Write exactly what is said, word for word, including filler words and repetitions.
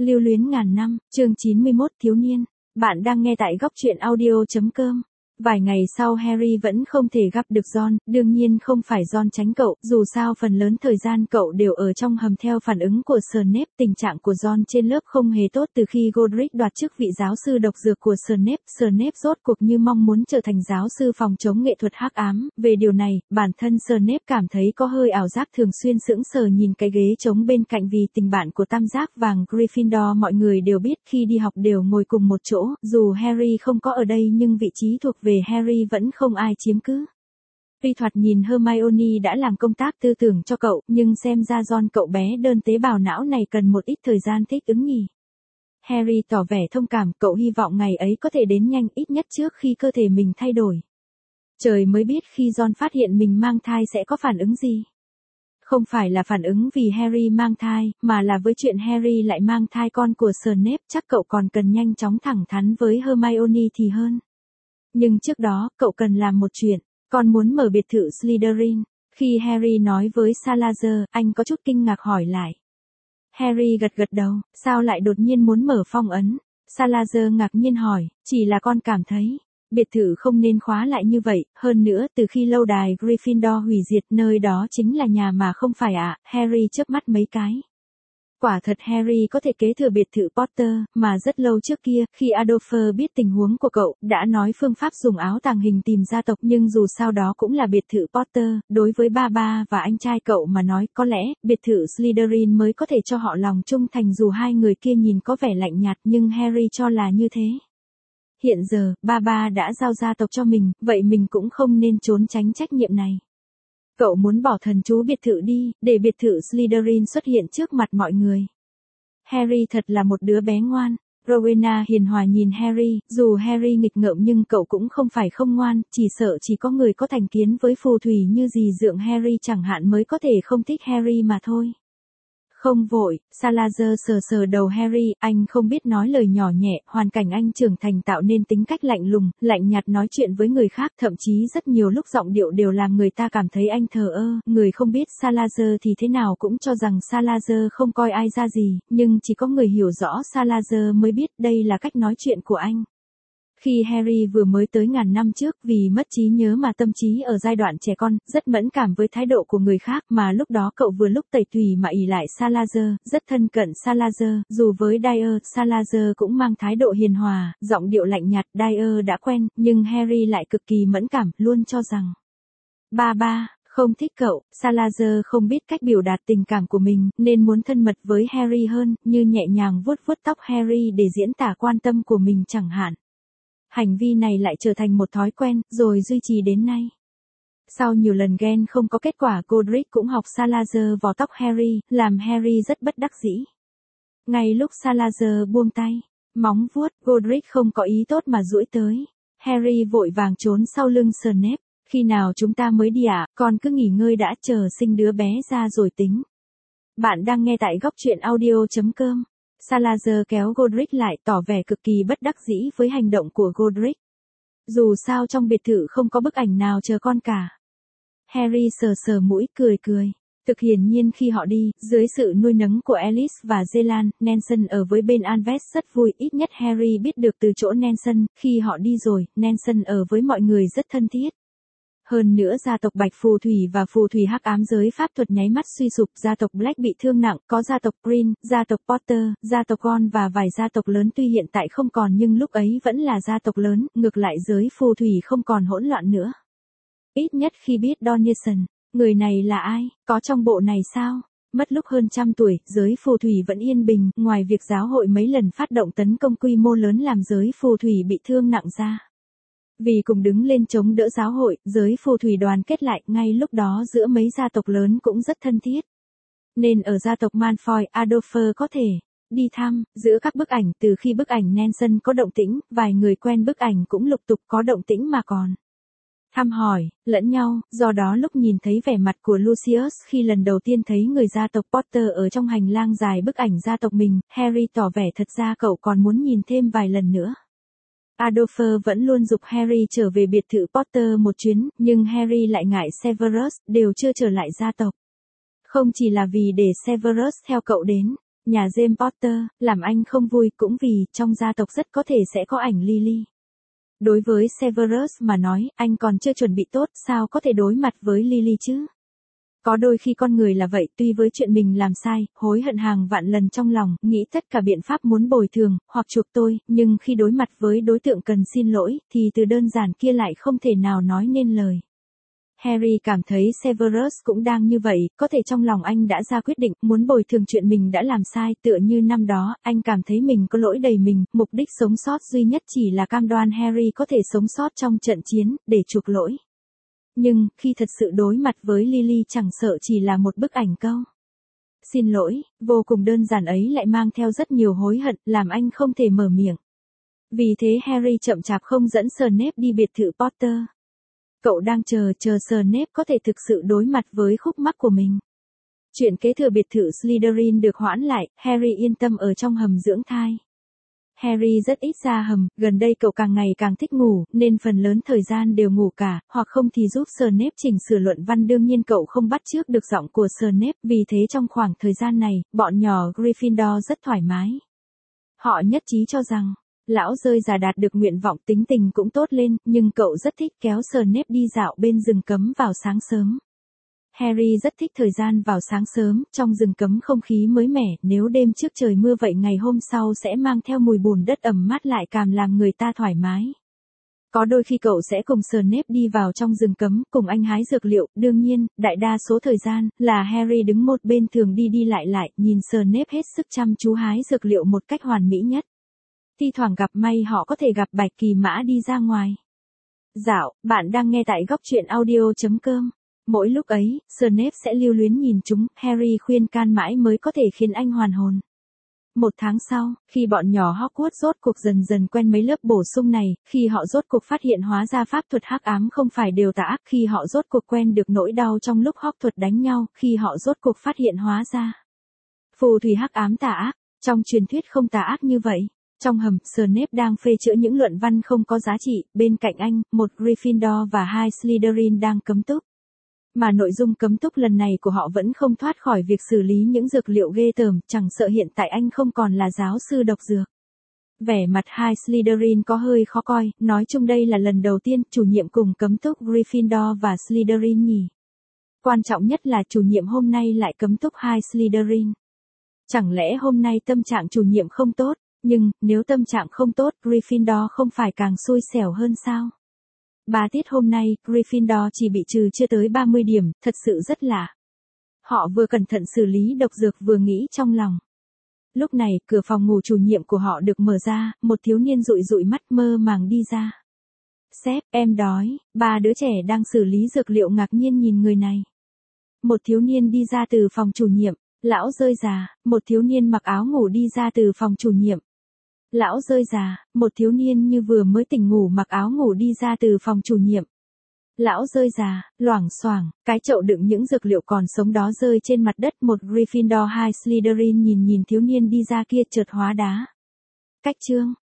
Lưu luyến ngàn năm, chương chín mươi mốt thiếu niên. Bạn đang nghe tại góc truyện audio.com. Vài ngày sau Harry vẫn không thể gặp được Ron, đương nhiên không phải Ron tránh cậu, dù sao phần lớn thời gian cậu đều ở trong hầm theo phản ứng của Snape. Tình trạng của Ron trên lớp không hề tốt từ khi Godric đoạt chức vị giáo sư độc dược của Snape. Snape rốt cuộc như mong muốn trở thành giáo sư phòng chống nghệ thuật hắc ám. Về điều này, bản thân Snape cảm thấy có hơi ảo giác, thường xuyên sững sờ nhìn cái ghế trống bên cạnh vì tình bạn của tam giác vàng Gryffindor. Mọi người đều biết khi đi học đều ngồi cùng một chỗ, dù Harry không có ở đây nhưng vị trí thuộc về Harry vẫn không ai chiếm cứ. Tuy thoạt nhìn Hermione đã làm công tác tư tưởng cho cậu, nhưng xem ra Ron cậu bé đơn tế bào não này cần một ít thời gian thích ứng nhỉ. Harry tỏ vẻ thông cảm, cậu hy vọng ngày ấy có thể đến nhanh, ít nhất trước khi cơ thể mình thay đổi. Trời mới biết khi Ron phát hiện mình mang thai sẽ có phản ứng gì. Không phải là phản ứng vì Harry mang thai, mà là với chuyện Harry lại mang thai con của Snape, chắc cậu còn cần nhanh chóng thẳng thắn với Hermione thì hơn. Nhưng trước đó, cậu cần làm một chuyện, con muốn mở biệt thự Slytherin. Khi Harry nói với Salazar, anh có chút kinh ngạc hỏi lại. Harry gật gật đầu, sao lại đột nhiên muốn mở phong ấn? Salazar ngạc nhiên hỏi, chỉ là con cảm thấy, biệt thự không nên khóa lại như vậy, hơn nữa từ khi lâu đài Gryffindor hủy diệt nơi đó chính là nhà mà không phải ạ, à? Harry chớp mắt mấy cái. Quả thật Harry có thể kế thừa biệt thự Potter, mà rất lâu trước kia, khi Adolphus biết tình huống của cậu, đã nói phương pháp dùng áo tàng hình tìm gia tộc, nhưng dù sao đó cũng là biệt thự Potter, đối với ba ba và anh trai cậu mà nói, có lẽ, biệt thự Slytherin mới có thể cho họ lòng trung thành dù hai người kia nhìn có vẻ lạnh nhạt nhưng Harry cho là như thế. Hiện giờ, ba ba đã giao gia tộc cho mình, vậy mình cũng không nên trốn tránh trách nhiệm này. Cậu muốn bỏ thần chú biệt thự đi, để biệt thự Slytherin xuất hiện trước mặt mọi người. Harry thật là một đứa bé ngoan. Rowena hiền hòa nhìn Harry, dù Harry nghịch ngợm nhưng cậu cũng không phải không ngoan, chỉ sợ chỉ có người có thành kiến với phù thủy như dì dượng Harry chẳng hạn mới có thể không thích Harry mà thôi. Không vội, Salazar sờ sờ đầu Harry, anh không biết nói lời nhỏ nhẹ, hoàn cảnh anh trưởng thành tạo nên tính cách lạnh lùng, lạnh nhạt nói chuyện với người khác, thậm chí rất nhiều lúc giọng điệu đều làm người ta cảm thấy anh thờ ơ, người không biết Salazar thì thế nào cũng cho rằng Salazar không coi ai ra gì, nhưng chỉ có người hiểu rõ Salazar mới biết đây là cách nói chuyện của anh. Khi Harry vừa mới tới ngàn năm trước vì mất trí nhớ mà tâm trí ở giai đoạn trẻ con, rất mẫn cảm với thái độ của người khác mà lúc đó cậu vừa lúc tẩy tùy mà ỷ lại Salazar, rất thân cận Salazar, dù với Dyer, Salazar cũng mang thái độ hiền hòa, giọng điệu lạnh nhạt, Dyer đã quen, nhưng Harry lại cực kỳ mẫn cảm, luôn cho rằng ba ba không thích cậu. Salazar không biết cách biểu đạt tình cảm của mình, nên muốn thân mật với Harry hơn, như nhẹ nhàng vuốt vuốt tóc Harry để diễn tả quan tâm của mình chẳng hạn. Hành vi này lại trở thành một thói quen, rồi duy trì đến nay. Sau nhiều lần ghen không có kết quả, Godric cũng học Salazar vò tóc Harry, làm Harry rất bất đắc dĩ. Ngay lúc Salazar buông tay, móng vuốt, Godric không có ý tốt mà duỗi tới. Harry vội vàng trốn sau lưng Snape. Khi nào chúng ta mới đi ạ, à? Con cứ nghỉ ngơi đã, chờ sinh đứa bé ra rồi tính. Bạn đang nghe tại góc truyện audio.com. Salazar kéo Godric lại, tỏ vẻ cực kỳ bất đắc dĩ với hành động của Godric. Dù sao trong biệt thự không có bức ảnh nào chờ con cả. Harry sờ sờ mũi, cười cười. Thực hiển nhiên khi họ đi, dưới sự nuôi nấng của Alice và Zelan, Nelson ở với bên Alves rất vui, ít nhất Harry biết được từ chỗ Nelson, khi họ đi rồi, Nelson ở với mọi người rất thân thiết. Hơn nữa gia tộc Bạch phù thủy và phù thủy hắc ám giới pháp thuật nháy mắt suy sụp, gia tộc Black bị thương nặng, có gia tộc Green, gia tộc Potter, gia tộc Ron và vài gia tộc lớn tuy hiện tại không còn nhưng lúc ấy vẫn là gia tộc lớn, ngược lại giới phù thủy không còn hỗn loạn nữa. Ít nhất khi biết Donison, người này là ai, có trong bộ này sao? Mất lúc hơn trăm tuổi, giới phù thủy vẫn yên bình, ngoài việc giáo hội mấy lần phát động tấn công quy mô lớn làm giới phù thủy bị thương nặng ra. Vì cùng đứng lên chống đỡ giáo hội, giới phù thủy đoàn kết lại, ngay lúc đó giữa mấy gia tộc lớn cũng rất thân thiết. Nên ở gia tộc Malfoy, Adolphus có thể đi thăm, giữa các bức ảnh, từ khi bức ảnh Nelson có động tĩnh, vài người quen bức ảnh cũng lục tục có động tĩnh mà còn thăm hỏi lẫn nhau, do đó lúc nhìn thấy vẻ mặt của Lucius khi lần đầu tiên thấy người gia tộc Potter ở trong hành lang dài bức ảnh gia tộc mình, Harry tỏ vẻ thật ra cậu còn muốn nhìn thêm vài lần nữa. Adolphus vẫn luôn giục Harry trở về biệt thự Potter một chuyến, nhưng Harry lại ngại Severus, đều chưa trở lại gia tộc. Không chỉ là vì để Severus theo cậu đến, Nhà James Potter, làm anh không vui cũng vì trong gia tộc rất có thể sẽ có ảnh Lily. Đối với Severus mà nói, anh còn chưa chuẩn bị tốt, sao có thể đối mặt với Lily chứ? Có đôi khi con người là vậy, tuy với chuyện mình làm sai, hối hận hàng vạn lần trong lòng, nghĩ tất cả biện pháp muốn bồi thường, hoặc chuộc tôi, nhưng khi đối mặt với đối tượng cần xin lỗi, thì từ đơn giản kia lại không thể nào nói nên lời. Harry cảm thấy Severus cũng đang như vậy, có thể trong lòng anh đã ra quyết định, muốn bồi thường chuyện mình đã làm sai, tựa như năm đó, anh cảm thấy mình có lỗi đầy mình, mục đích sống sót duy nhất chỉ là cam đoan Harry có thể sống sót trong trận chiến, để chuộc lỗi. Nhưng, khi thật sự đối mặt với Lily chẳng sợ chỉ là một bức ảnh câu xin lỗi, vô cùng đơn giản ấy lại mang theo rất nhiều hối hận, làm anh không thể mở miệng. Vì thế Harry chậm chạp không dẫn Snape đi biệt thự Potter. Cậu đang chờ, chờ Snape có thể thực sự đối mặt với khúc mắc của mình. Chuyện kế thừa biệt thự Slytherin được hoãn lại, Harry yên tâm ở trong hầm dưỡng thai. Harry rất ít ra hầm, gần đây cậu càng ngày càng thích ngủ, nên phần lớn thời gian đều ngủ cả, hoặc không thì giúp Snape chỉnh sửa luận văn. Đương nhiên cậu không bắt chước được giọng của Snape, vì thế trong khoảng thời gian này, bọn nhỏ Gryffindor rất thoải mái. Họ nhất trí cho rằng, lão rơi già đạt được nguyện vọng, tính tình cũng tốt lên, nhưng cậu rất thích kéo Snape đi dạo bên rừng cấm vào sáng sớm. Harry rất thích thời gian vào sáng sớm, trong rừng cấm không khí mới mẻ, nếu đêm trước trời mưa vậy ngày hôm sau sẽ mang theo mùi bùn đất ẩm mát lại càng làm người ta thoải mái. Có đôi khi cậu sẽ cùng Snape đi vào trong rừng cấm, cùng anh hái dược liệu, đương nhiên, đại đa số thời gian, là Harry đứng một bên thường đi đi lại lại, nhìn Snape hết sức chăm chú hái dược liệu một cách hoàn mỹ nhất. Thi thoảng gặp may họ có thể gặp Bạch Kỳ Mã đi ra ngoài dạo. Bạn đang nghe tại góc truyện audio chấm com. Mỗi lúc ấy, Snape sẽ lưu luyến nhìn chúng, Harry khuyên can mãi mới có thể khiến anh hoàn hồn. Một tháng sau, khi bọn nhỏ Hogwarts rốt cuộc dần dần quen mấy lớp bổ sung này, khi họ rốt cuộc phát hiện hóa ra pháp thuật hắc ám không phải đều tà ác, khi họ rốt cuộc quen được nỗi đau trong lúc học thuật đánh nhau, khi họ rốt cuộc phát hiện hóa ra phù thủy hắc ám tà ác, trong truyền thuyết không tà ác như vậy. Trong hầm, Snape đang phê chữa những luận văn không có giá trị, bên cạnh anh, một Gryffindor và hai Slytherin đang cấm túc. Mà nội dung cấm túc lần này của họ vẫn không thoát khỏi việc xử lý những dược liệu ghê tởm, chẳng sợ hiện tại anh không còn là giáo sư độc dược. Vẻ mặt hai Slytherin có hơi khó coi, nói chung đây là lần đầu tiên chủ nhiệm cùng cấm túc Gryffindor và Slytherin nhỉ. Quan trọng nhất là chủ nhiệm hôm nay lại cấm túc hai Slytherin. Chẳng lẽ hôm nay tâm trạng chủ nhiệm không tốt, nhưng nếu tâm trạng không tốt, Gryffindor không phải càng xui xẻo hơn sao? Ba tiết hôm nay, Gryffindor chỉ bị trừ chưa tới ba mươi điểm, thật sự rất lạ. Họ vừa cẩn thận xử lý độc dược vừa nghĩ trong lòng. Lúc này, cửa phòng ngủ chủ nhiệm của họ được mở ra, một thiếu niên dụi dụi mắt mơ màng đi ra. Sếp, em đói. Ba đứa trẻ đang xử lý dược liệu ngạc nhiên nhìn người này. Một thiếu niên đi ra từ phòng chủ nhiệm. Lão rơi già, một thiếu niên mặc áo ngủ đi ra từ phòng chủ nhiệm. Lão rơi già, một thiếu niên như vừa mới tỉnh ngủ mặc áo ngủ đi ra từ phòng chủ nhiệm. Lão rơi già, loảng xoảng, cái chậu đựng những dược liệu còn sống đó rơi trên mặt đất. Một Gryffindor hai Slytherin nhìn nhìn thiếu niên đi ra kia chợt hóa đá. Cách chương.